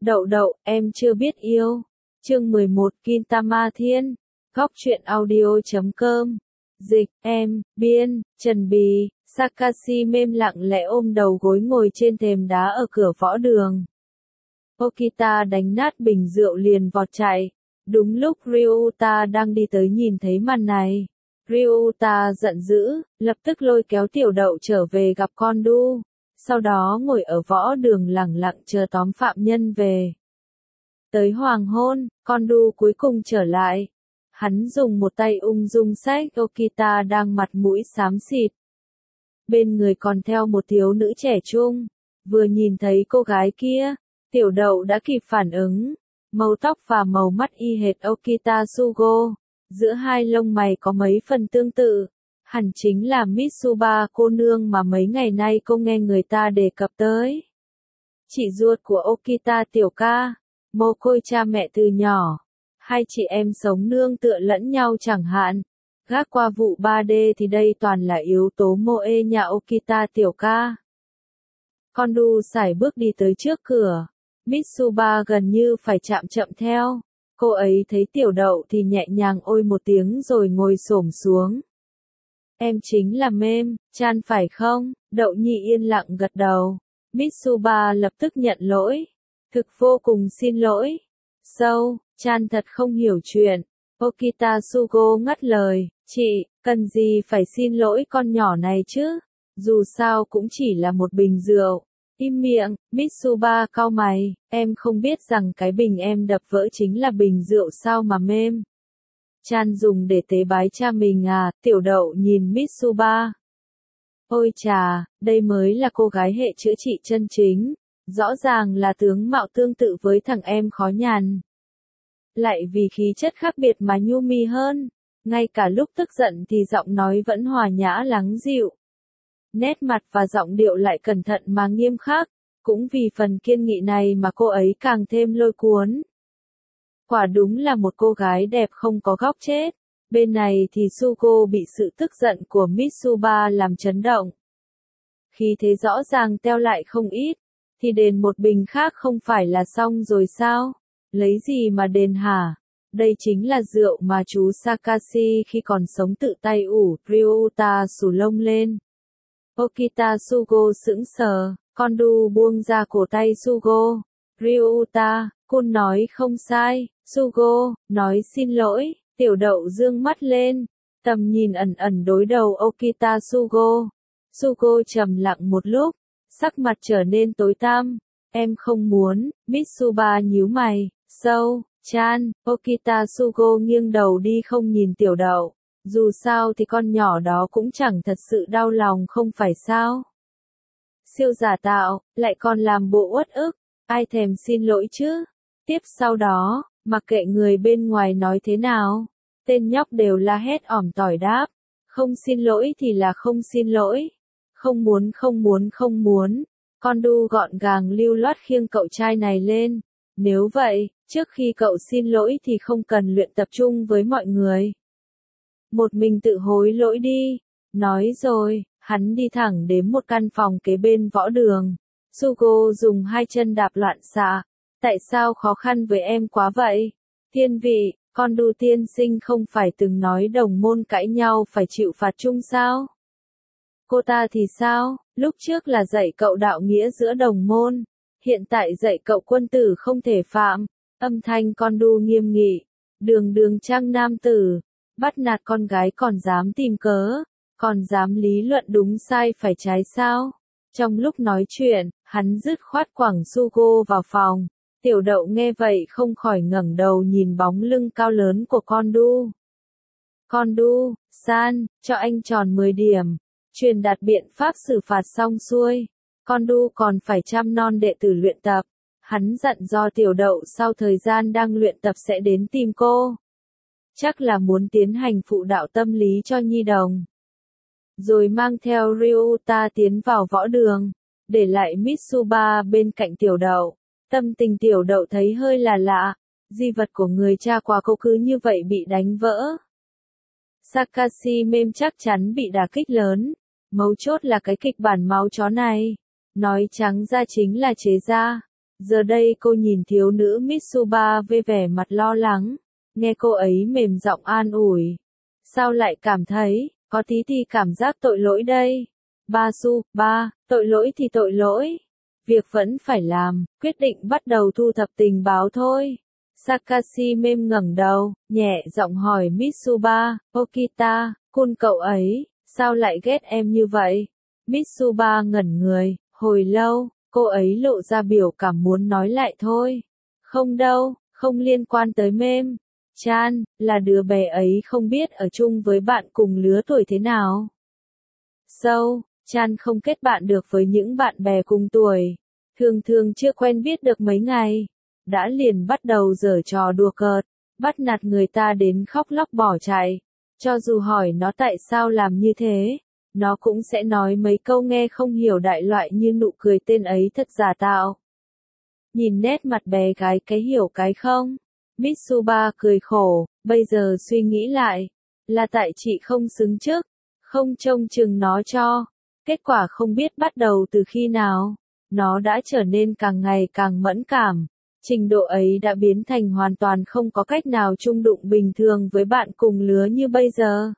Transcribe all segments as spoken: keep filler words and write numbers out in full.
Đậu đậu, em chưa biết yêu. Chương mười một Gintama Thiên. Góc truyện audio chấm com. Dịch, em, biên, Trần Bì, Sakashi mềm lặng lẽ ôm đầu gối ngồi trên thềm đá ở cửa võ đường. Okita đánh nát bình rượu liền vọt chạy. Đúng lúc Ryuta đang đi tới nhìn thấy màn này. Ryuta giận dữ, lập tức lôi kéo tiểu đậu trở về gặp con đu. Sau đó ngồi ở võ đường lẳng lặng chờ tóm phạm nhân về. Tới hoàng hôn, con đu cuối cùng trở lại. Hắn dùng một tay ung dung xách Okita đang mặt mũi xám xịt. Bên người còn theo một thiếu nữ trẻ trung. Vừa nhìn thấy cô gái kia, tiểu đậu đã kịp phản ứng. Màu tóc và màu mắt y hệt Okita Sugo. Giữa hai lông mày có mấy phần tương tự. Hẳn chính là Mitsuba cô nương mà mấy ngày nay cô nghe người ta đề cập tới. Chị ruột của Okita tiểu ca, mồ côi cha mẹ từ nhỏ. Hai chị em sống nương tựa lẫn nhau chẳng hạn. Gác qua vụ ba D thì đây toàn là yếu tố moe nhà Okita tiểu ca. Con đu sải bước đi tới trước cửa. Mitsuba gần như phải chạm chậm theo. Cô ấy thấy tiểu đậu thì nhẹ nhàng ôi một tiếng rồi ngồi xổm xuống. Em chính là mêm, chan phải không? Đậu nhi yên lặng gật đầu. Mitsuba lập tức nhận lỗi. Thực vô cùng xin lỗi. Sâu, chan thật không hiểu chuyện. Okita Sugo ngắt lời. Chị, cần gì phải xin lỗi con nhỏ này chứ? Dù sao cũng chỉ là một bình rượu. Im miệng, Mitsuba cau mày. Em không biết rằng cái bình em đập vỡ chính là bình rượu sao mà mêm. Chan dùng để tế bái cha mình à, tiểu đậu nhìn Mitsuba. Ôi chà, đây mới là cô gái hệ chữa trị chân chính. Rõ ràng là tướng mạo tương tự với thằng em khó nhằn. Lại vì khí chất khác biệt mà nhu mì hơn. Ngay cả lúc tức giận thì giọng nói vẫn hòa nhã lắng dịu. Nét mặt và giọng điệu lại cẩn thận mà nghiêm khắc. Cũng vì phần kiên nghị này mà cô ấy càng thêm lôi cuốn. Quả đúng là một cô gái đẹp không có góc chết. Bên này thì Sugo bị sự tức giận của Mitsuba làm chấn động. Khi thế rõ ràng teo lại không ít, thì đền một bình khác không phải là xong rồi sao? Lấy gì mà đền hả? Đây chính là rượu mà chú Sakashi khi còn sống tự tay ủ. Ryuta xù lông lên. Okita Sugo sững sờ, con đu buông ra cổ tay Sugo. Ryuta, cô nói không sai. Sugo, nói xin lỗi. Tiểu đậu dương mắt lên. Tầm nhìn ẩn ẩn đối đầu Okita Sugo. Sugo trầm lặng một lúc. Sắc mặt trở nên tối tăm. Em không muốn. Mitsuba nhíu mày. Sâu, chan. Okita Sugo nghiêng đầu đi không nhìn tiểu đậu. Dù sao thì con nhỏ đó cũng chẳng thật sự đau lòng không phải sao. Siêu giả tạo, lại còn làm bộ uất ức. Ai thèm xin lỗi chứ? Tiếp sau đó, mặc kệ người bên ngoài nói thế nào, tên nhóc đều la hét ỏm tỏi đáp. Không xin lỗi thì là không xin lỗi. Không muốn không muốn không muốn. Con đu gọn gàng lưu loát khiêng cậu trai này lên. Nếu vậy, trước khi cậu xin lỗi thì không cần luyện tập trung với mọi người. Một mình tự hối lỗi đi. Nói rồi, hắn đi thẳng đến một căn phòng kế bên võ đường. Sugo dùng hai chân đạp loạn xạ. Tại sao khó khăn với em quá vậy? Thiên vị, con đu tiên sinh không phải từng nói đồng môn cãi nhau phải chịu phạt chung sao? Cô ta thì sao? Lúc trước là dạy cậu đạo nghĩa giữa đồng môn. Hiện tại dạy cậu quân tử không thể phạm. Âm thanh con đu nghiêm nghị. Đường đường trang nam tử. Bắt nạt con gái còn dám tìm cớ. Còn dám lý luận đúng sai phải trái sao? Trong lúc nói chuyện, hắn dứt khoát quẳng Sugo vào phòng. Tiểu đậu nghe vậy không khỏi ngẩng đầu nhìn bóng lưng cao lớn của con đu. Con đu, san, cho anh tròn mười điểm. Truyền đạt biện pháp xử phạt xong xuôi. Con đu còn phải chăm non đệ tử luyện tập. Hắn dặn do tiểu đậu sau thời gian đang luyện tập sẽ đến tìm cô. Chắc là muốn tiến hành phụ đạo tâm lý cho nhi đồng. Rồi mang theo Ryuta tiến vào võ đường. Để lại Mitsuba bên cạnh tiểu đậu. Tâm tình tiểu đậu thấy hơi là lạ. Di vật của người cha quá cố cứ như vậy bị đánh vỡ. Sakashi mêm chắc chắn bị đả kích lớn. Mấu chốt là cái kịch bản máu chó này. Nói trắng ra chính là chế ra. Giờ đây cô nhìn thiếu nữ Mitsuba với vẻ mặt lo lắng, nghe cô ấy mềm giọng an ủi. Sao lại cảm thấy, có tí thì cảm giác tội lỗi đây. Ba Su, ba, tội lỗi thì tội lỗi. Việc vẫn phải làm, quyết định bắt đầu thu thập tình báo thôi. Sakashi mềm ngẩng đầu, nhẹ giọng hỏi Mitsuba, Okita, kun cậu ấy, sao lại ghét em như vậy? Mitsuba ngẩn người, hồi lâu, cô ấy lộ ra biểu cảm muốn nói lại thôi. Không đâu, không liên quan tới mềm. Chan, là đứa bé ấy không biết ở chung với bạn cùng lứa tuổi thế nào. Sâu, Chan không kết bạn được với những bạn bè cùng tuổi. Thường thường chưa quen biết được mấy ngày. Đã liền bắt đầu giở trò đùa cợt, bắt nạt người ta đến khóc lóc bỏ chạy. Cho dù hỏi nó tại sao làm như thế, nó cũng sẽ nói mấy câu nghe không hiểu đại loại như nụ cười tên ấy thật giả tạo. Nhìn nét mặt bé gái cái hiểu cái không. Mitsuba cười khổ, bây giờ suy nghĩ lại, là tại chị không xứng trước, không trông chừng nó cho. Kết quả không biết bắt đầu từ khi nào, nó đã trở nên càng ngày càng mẫn cảm. Trình độ ấy đã biến thành hoàn toàn không có cách nào chung đụng bình thường với bạn cùng lứa như bây giờ.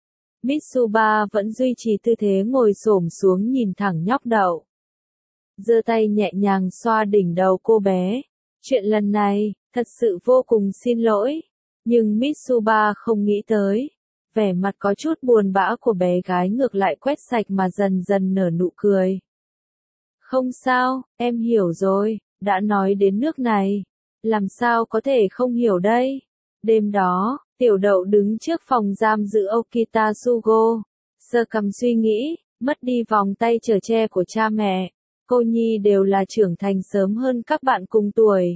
Mitsuba vẫn duy trì tư thế ngồi xổm xuống nhìn thẳng nhóc đậu. Giơ tay nhẹ nhàng xoa đỉnh đầu cô bé. Chuyện lần này, thật sự vô cùng xin lỗi. Nhưng Mitsuba không nghĩ tới. Vẻ mặt có chút buồn bã của bé gái ngược lại quét sạch mà dần dần nở nụ cười. Không sao, em hiểu rồi, đã nói đến nước này. Làm sao có thể không hiểu đây? Đêm đó, tiểu đậu đứng trước phòng giam giữ Okita Sugo. Sơ cầm suy nghĩ, mất đi vòng tay chở che của cha mẹ. Cô nhi đều là trưởng thành sớm hơn các bạn cùng tuổi.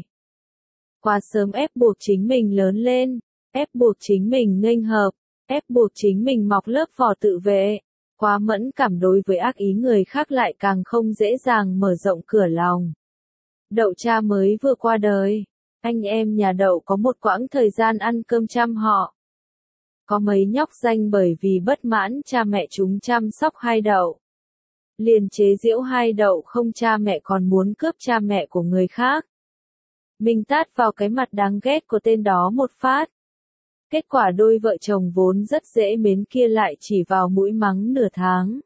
Quá sớm ép buộc chính mình lớn lên, ép buộc chính mình nghênh hợp, ép buộc chính mình mọc lớp vỏ tự vệ. Quá mẫn cảm đối với ác ý người khác lại càng không dễ dàng mở rộng cửa lòng. Đậu cha mới vừa qua đời, anh em nhà đậu có một quãng thời gian ăn cơm chăm họ. Có mấy nhóc danh bởi vì bất mãn cha mẹ chúng chăm sóc hai đậu. Liền chế giễu hai đậu không cha mẹ còn muốn cướp cha mẹ của người khác. Mình tát vào cái mặt đáng ghét của tên đó một phát. Kết quả đôi vợ chồng vốn rất dễ mến kia lại chỉ vào mũi mắng nửa tháng.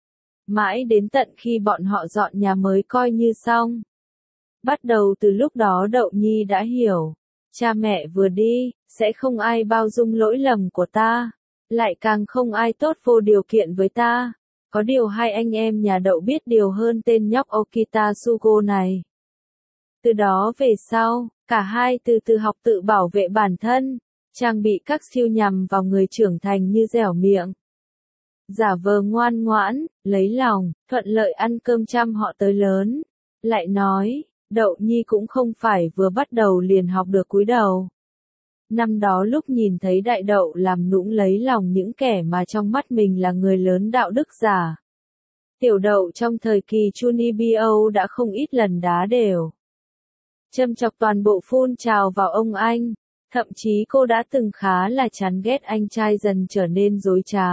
Mãi đến tận khi bọn họ dọn nhà mới coi như xong. Bắt đầu từ lúc đó Đậu Nhi đã hiểu. Cha mẹ vừa đi, sẽ không ai bao dung lỗi lầm của ta. Lại càng không ai tốt vô điều kiện với ta. Có điều hai anh em nhà Đậu biết điều hơn tên nhóc Okita Sugo này. Từ đó về sau, cả hai từ từ học tự bảo vệ bản thân. Trang bị các siêu nhằm vào người trưởng thành như dẻo miệng. Giả vờ ngoan ngoãn, lấy lòng, thuận lợi ăn cơm chăm họ tới lớn. Lại nói, Đậu Nhi cũng không phải vừa bắt đầu liền học được cúi đầu. Năm đó lúc nhìn thấy đại đậu làm nũng lấy lòng những kẻ mà trong mắt mình là người lớn đạo đức giả. Tiểu đậu trong thời kỳ Chunibyo đã không ít lần đá đều. Châm chọc toàn bộ phun trào vào ông anh. Thậm chí cô đã từng khá là chán ghét anh trai dần trở nên dối trá.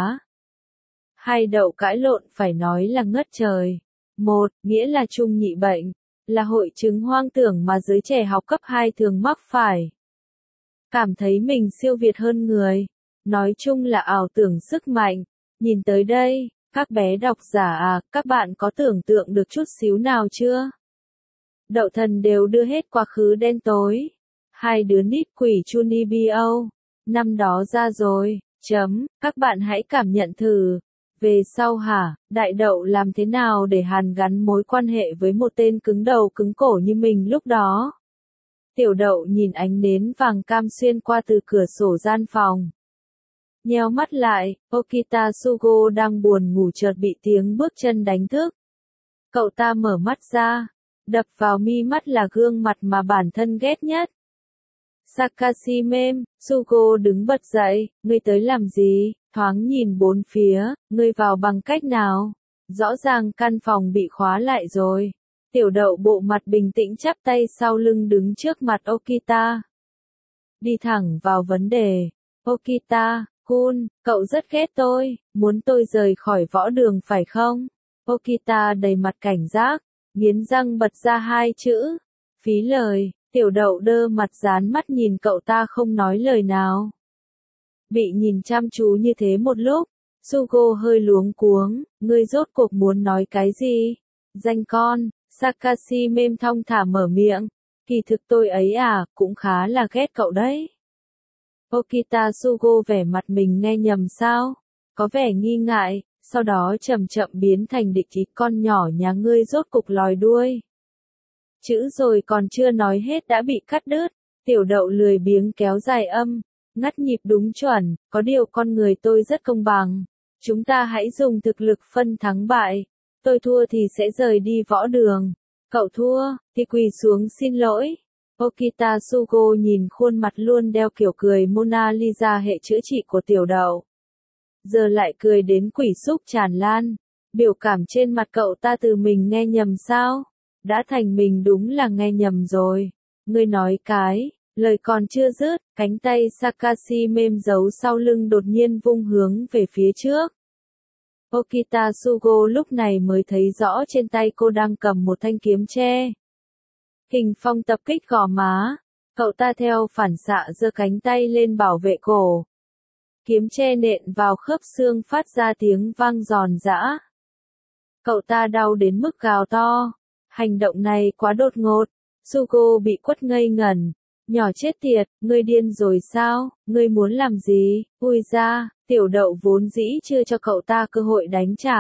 Hai đậu cãi lộn phải nói là ngất trời. Một, nghĩa là trung nhị bệnh, là hội chứng hoang tưởng mà giới trẻ học cấp hai thường mắc phải. Cảm thấy mình siêu việt hơn người. Nói chung là ảo tưởng sức mạnh. Nhìn tới đây, các bé độc giả à, các bạn có tưởng tượng được chút xíu nào chưa? Đậu thần đều đưa hết quá khứ đen tối. Hai đứa nít quỷ Chunibyo, năm đó ra rồi, chấm, các bạn hãy cảm nhận thử. Về sau hả, đại đậu làm thế nào để hàn gắn mối quan hệ với một tên cứng đầu cứng cổ như mình lúc đó? Tiểu đậu nhìn ánh nến vàng cam xuyên qua từ cửa sổ gian phòng. Nheo mắt lại, Okita Sugo đang buồn ngủ chợt bị tiếng bước chân đánh thức. Cậu ta mở mắt ra, đập vào mi mắt là gương mặt mà bản thân ghét nhất. Sakashi mềm, Sugo đứng bật dậy, ngươi tới làm gì? Thoáng nhìn bốn phía, ngươi vào bằng cách nào? Rõ ràng căn phòng bị khóa lại rồi. Tiểu đậu bộ mặt bình tĩnh chắp tay sau lưng đứng trước mặt Okita. Đi thẳng vào vấn đề. Okita, Kun, cậu rất ghét tôi, muốn tôi rời khỏi võ đường phải không? Okita đầy mặt cảnh giác, nghiến răng bật ra hai chữ. Phí lời, tiểu đậu đơ mặt dán mắt nhìn cậu ta không nói lời nào. Bị nhìn chăm chú như thế một lúc, Sugo hơi luống cuống, ngươi rốt cuộc muốn nói cái gì? Danh con, Sakashi mềm thong thả mở miệng, kỳ thực tôi ấy à, cũng khá là ghét cậu đấy. Okita Sugo vẻ mặt mình nghe nhầm sao? Có vẻ nghi ngại, sau đó chậm chậm biến thành địch ý, con nhỏ nhà ngươi rốt cục lòi đuôi. Chữ rồi còn chưa nói hết đã bị cắt đứt, tiểu đậu lười biếng kéo dài âm, ngắt nhịp đúng chuẩn, có điều con người tôi rất công bằng. Chúng ta hãy dùng thực lực phân thắng bại. Tôi thua thì sẽ rời đi võ đường. Cậu thua, thì quỳ xuống xin lỗi. Okita Sugo nhìn khuôn mặt luôn đeo kiểu cười Mona Lisa hệ chữa trị của tiểu đậu. Giờ lại cười đến quỷ xúc tràn lan. Biểu cảm trên mặt cậu ta từ mình nghe nhầm sao? Đã thành mình đúng là nghe nhầm rồi. Ngươi nói cái, lời còn chưa dứt, cánh tay Sakashi mềm giấu sau lưng đột nhiên vung hướng về phía trước. Okita Sugo lúc này mới thấy rõ trên tay cô đang cầm một thanh kiếm tre. Hình phong tập kích gò má, cậu ta theo phản xạ giơ cánh tay lên bảo vệ cổ. Kiếm tre nện vào khớp xương phát ra tiếng vang giòn giã. Cậu ta đau đến mức gào to. Hành động này quá đột ngột. Sugo bị quất ngây ngẩn. Nhỏ chết tiệt, ngươi điên rồi sao, ngươi muốn làm gì? Ui ra, tiểu đậu vốn dĩ chưa cho cậu ta cơ hội đánh trả.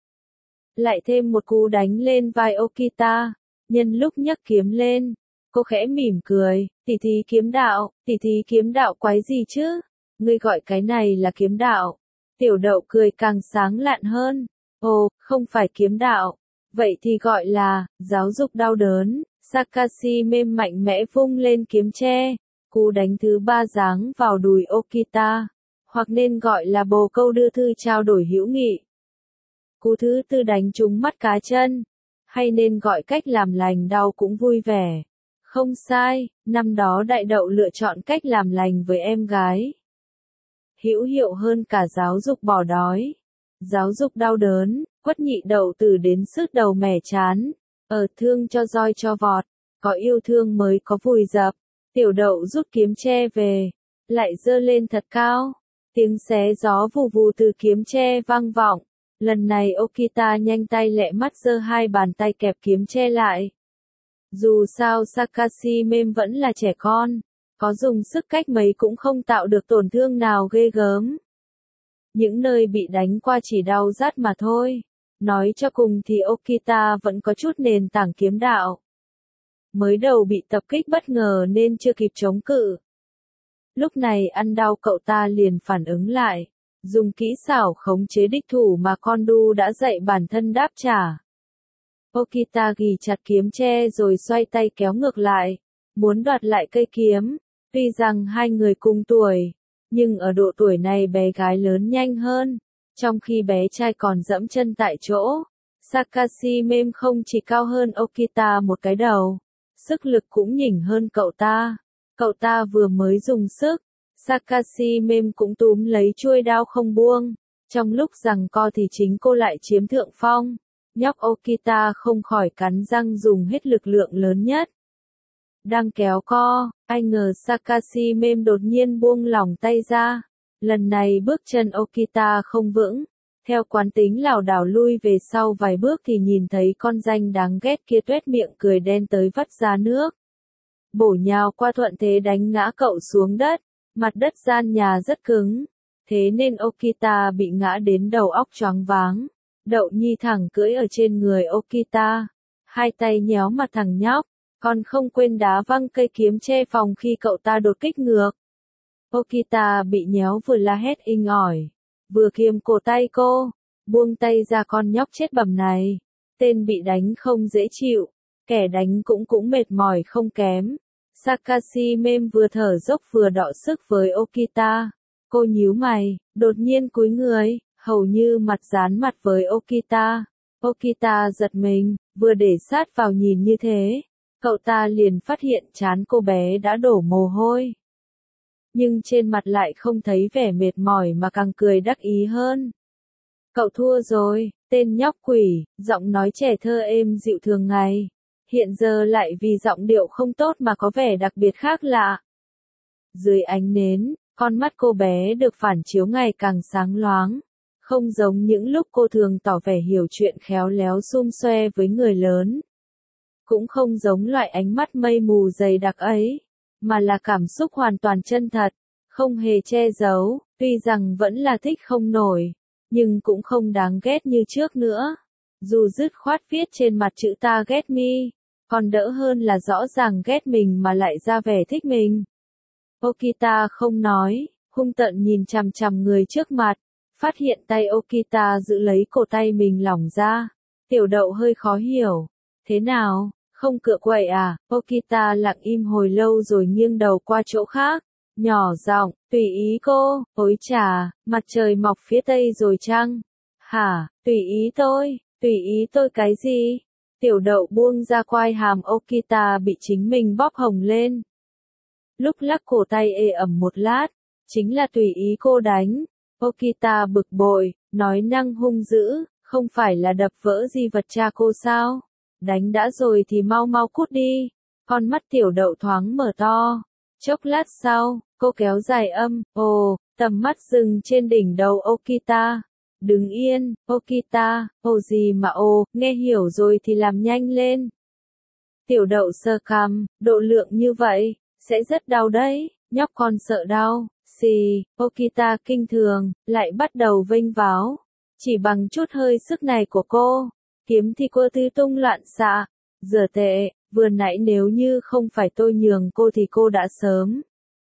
Lại thêm một cú đánh lên vai Okita. Nhân lúc nhấc kiếm lên, cô khẽ mỉm cười, tỷ thí kiếm đạo, tỷ thí kiếm đạo quái gì chứ? Ngươi gọi cái này là kiếm đạo. Tiểu đậu cười càng sáng lạn hơn. Ồ, không phải kiếm đạo. Vậy thì gọi là, giáo dục đau đớn. Sakashi mềm mạnh mẽ vung lên kiếm tre. Cú đánh thứ ba giáng vào đùi Okita. Hoặc nên gọi là bồ câu đưa thư trao đổi hữu nghị. Cú thứ tư đánh trúng mắt cá chân. Hay nên gọi cách làm lành đau cũng vui vẻ. Không sai, năm đó đại đậu lựa chọn cách làm lành với em gái. Hữu hiệu hơn cả giáo dục bỏ đói. Giáo dục đau đớn, quất nhị đậu tử đến sứt đầu mẻ chán. Ở thương cho roi cho vọt, có yêu thương mới có vùi dập. Tiểu đậu rút kiếm tre về, lại giơ lên thật cao. Tiếng xé gió vù vù từ kiếm tre vang vọng. Lần này Okita nhanh tay lẹ mắt giơ hai bàn tay kẹp kiếm tre lại. Dù sao Sakashi mềm vẫn là trẻ con, có dùng sức cách mấy cũng không tạo được tổn thương nào ghê gớm. Những nơi bị đánh qua chỉ đau rát mà thôi. Nói cho cùng thì Okita vẫn có chút nền tảng kiếm đạo. Mới đầu bị tập kích bất ngờ nên chưa kịp chống cự. Lúc này ăn đau cậu ta liền phản ứng lại. Dùng kỹ xảo khống chế địch thủ mà con đu đã dạy bản thân đáp trả. Okita ghì chặt kiếm tre rồi xoay tay kéo ngược lại, muốn đoạt lại cây kiếm. Tuy rằng hai người cùng tuổi, nhưng ở độ tuổi này bé gái lớn nhanh hơn, trong khi bé trai còn dẫm chân tại chỗ. Sakashi mềm không chỉ cao hơn Okita một cái đầu, sức lực cũng nhỉnh hơn cậu ta. Cậu ta vừa mới dùng sức, Sakashi mềm cũng túm lấy chuôi đao không buông. Trong lúc giằng co thì chính cô lại chiếm thượng phong. Nhóc Okita không khỏi cắn răng dùng hết lực lượng lớn nhất. Đang kéo co, ai ngờ Sakashi mềm đột nhiên buông lỏng tay ra. Lần này bước chân Okita không vững. Theo quán tính lảo đảo lui về sau vài bước thì nhìn thấy con danh đáng ghét kia tuét miệng cười đen tới vắt ra nước. Bổ nhào qua thuận thế đánh ngã cậu xuống đất. Mặt đất gian nhà rất cứng. Thế nên Okita bị ngã đến đầu óc choáng váng. Đậu nhi thẳng cưỡi ở trên người Okita. Hai tay nhéo mặt thằng nhóc. Còn không quên đá văng cây kiếm che phòng khi cậu ta đột kích ngược. Okita bị nhéo vừa la hét inh ỏi, vừa kiềm cổ tay cô. Buông tay ra con nhóc chết bầm này. Tên bị đánh không dễ chịu. Kẻ đánh cũng cũng mệt mỏi không kém. Sakashi mềm vừa thở dốc vừa đọ sức với Okita. Cô nhíu mày, đột nhiên cúi người, hầu như mặt dán mặt với Okita. Okita giật mình, vừa để sát vào nhìn như thế. Cậu ta liền phát hiện trán cô bé đã đổ mồ hôi. Nhưng trên mặt lại không thấy vẻ mệt mỏi mà càng cười đắc ý hơn. Cậu thua rồi, tên nhóc quỷ, giọng nói trẻ thơ êm dịu thường ngày. hiện giờ lại vì giọng điệu không tốt mà có vẻ đặc biệt khác lạ. Dưới ánh nến, con mắt cô bé được phản chiếu ngày càng sáng loáng, không giống những lúc cô thường tỏ vẻ hiểu chuyện khéo léo xum xue với người lớn. Cũng không giống loại ánh mắt mây mù dày đặc ấy, mà là cảm xúc hoàn toàn chân thật, không hề che giấu, tuy rằng vẫn là thích không nổi, nhưng cũng không đáng ghét như trước nữa. Dù dứt khoát viết trên mặt chữ ta ghét mi, còn đỡ hơn là rõ ràng ghét mình mà lại ra vẻ thích mình. Okita không nói, hung tợn nhìn chằm chằm người trước mặt, phát hiện tay Okita giữ lấy cổ tay mình lỏng ra. Tiểu đậu hơi khó hiểu. Thế nào, không cựa quậy à? Okita lặng im hồi lâu rồi nghiêng đầu qua chỗ khác, nhỏ giọng, tùy ý cô, ối chà, mặt trời mọc phía tây rồi chăng? Hả, tùy ý tôi, tùy ý tôi cái gì? Tiểu đậu buông ra quai hàm Okita bị chính mình bóp hồng lên. Lúc lắc cổ tay ê ẩm một lát, chính là tùy ý cô đánh. Okita bực bội, nói năng hung dữ, không phải là đập vỡ di vật cha cô sao? Đánh đã rồi thì mau mau cút đi. Con mắt tiểu đậu thoáng mở to. Chốc lát sau, cô kéo dài âm, ồ, tầm mắt dừng trên đỉnh đầu Okita. Đứng yên, Okita, ồ gì mà ồ, nghe hiểu rồi thì làm nhanh lên. Tiểu đậu sơ cằm, độ lượng như vậy, sẽ rất đau đấy, nhóc con sợ đau. Xì, Okita kinh thường, lại bắt đầu vênh váo. Chỉ bằng chút hơi sức này của cô, kiếm thì cô tứ tung loạn xạ. Giờ tệ, vừa nãy nếu như không phải tôi nhường cô thì cô đã sớm.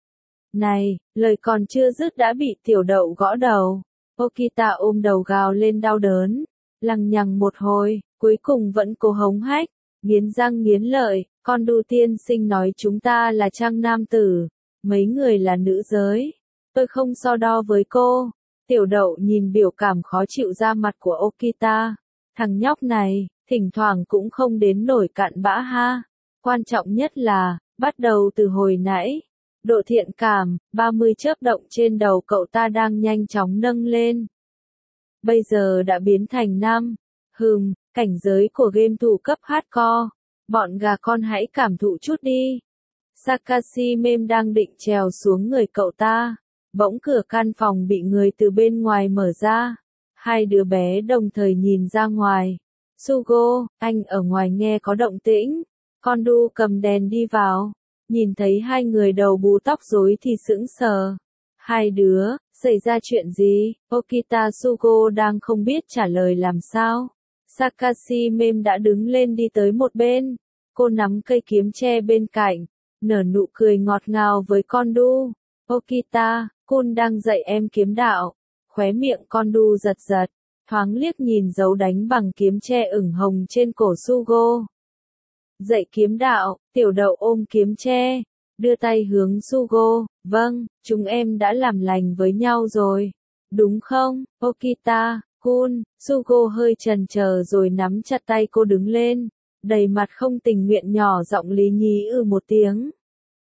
Này, lời còn chưa dứt đã bị tiểu đậu gõ đầu. Okita ôm đầu gào lên đau đớn, lằng nhằng một hồi, cuối cùng vẫn cố hống hách, nghiến răng nghiến lợi, con đu tiên sinh nói chúng ta là trang nam tử, mấy người là nữ giới. Tôi không so đo với cô. Tiểu đậu nhìn biểu cảm khó chịu ra mặt của Okita. Thằng nhóc này, thỉnh thoảng cũng không đến nổi cặn bã ha. Quan trọng nhất là, bắt đầu từ hồi nãy, độ thiện cảm, ba mươi chớp động trên đầu cậu ta đang nhanh chóng nâng lên. Bây giờ đã biến thành năm. Hừm, cảnh giới của game thủ cấp hardcore. Bọn gà con hãy cảm thụ chút đi. Sakashi meme đang định trèo xuống người cậu ta. Bỗng cửa căn phòng bị người từ bên ngoài mở ra. Hai đứa bé đồng thời nhìn ra ngoài. Sugo, anh ở ngoài nghe có động tĩnh. Con đu cầm đèn đi vào. Nhìn thấy hai người đầu bù tóc rối thì sững sờ. Hai đứa, xảy ra chuyện gì? Okita Sugo đang không biết trả lời làm sao. Sakashi meme đã đứng lên đi tới một bên. Cô nắm cây kiếm tre bên cạnh, nở nụ cười ngọt ngào với con đu. Okita, Kun đang dạy em kiếm đạo. Khóe miệng con đu giật giật, thoáng liếc nhìn dấu đánh bằng kiếm tre ửng hồng trên cổ Sugo. Dạy kiếm đạo, tiểu đậu ôm kiếm tre, đưa tay hướng Sugo, vâng, chúng em đã làm lành với nhau rồi. Đúng không, Okita, Kun? Sugo hơi chần chờ rồi nắm chặt tay cô đứng lên, đầy mặt không tình nguyện nhỏ giọng lý nhí ừ một tiếng.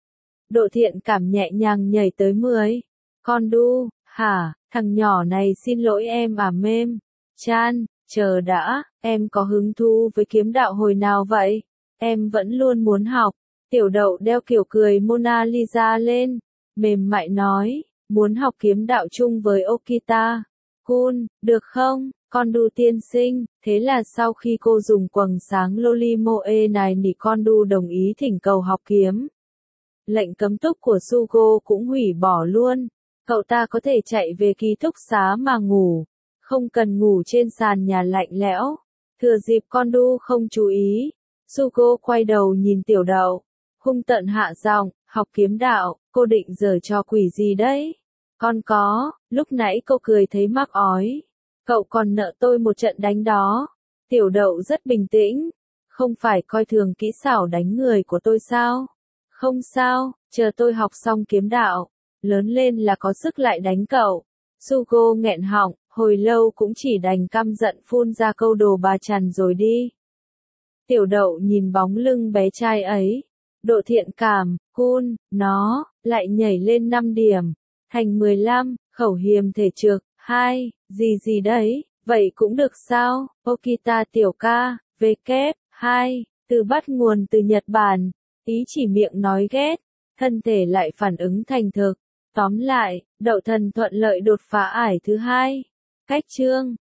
Độ thiện cảm nhẹ nhàng nhảy tới mười. Con đu, hả, thằng nhỏ này xin lỗi em à mêm. Chan, chờ đã, em có hứng thú với kiếm đạo hồi nào vậy? Em vẫn luôn muốn học. Tiểu đậu đeo kiểu cười Mona Lisa lên, mềm mại nói, muốn học kiếm đạo chung với Okita. Kun, được không, con đu tiên sinh? Thế là sau khi cô dùng quầng sáng Lolimoe này nỉ con đu đồng ý thỉnh cầu học kiếm. Lệnh cấm túc của Sugo cũng hủy bỏ luôn. Cậu ta có thể chạy về ký túc xá mà ngủ, không cần ngủ trên sàn nhà lạnh lẽo. Thừa dịp con đu không chú ý, Sugo quay đầu nhìn tiểu đậu, hung tợn hạ giọng, học kiếm đạo, cô định giở trò quỷ gì đấy? Con có, lúc nãy cô cười thấy mắc ói. Cậu còn nợ tôi một trận đánh đó. Tiểu đậu rất bình tĩnh. Không phải coi thường kỹ xảo đánh người của tôi sao? Không sao, chờ tôi học xong kiếm đạo, lớn lên là có sức lại đánh cậu. Sugo nghẹn họng, hồi lâu cũng chỉ đành căm giận phun ra câu đồ bà chằn rồi đi. Tiểu đậu nhìn bóng lưng bé trai ấy. Độ thiện cảm, Kun, nó, lại nhảy lên năm điểm. Thành mười lăm, khẩu hiềm thể trực, hai, gì gì đấy, vậy cũng được sao? Okita tiểu ca, V kép, hai, Từ bắt nguồn từ Nhật Bản, ý chỉ miệng nói ghét, thân thể lại phản ứng thành thực. Tóm lại, Đậu Thần thuận lợi đột phá ải thứ hai. Cách chương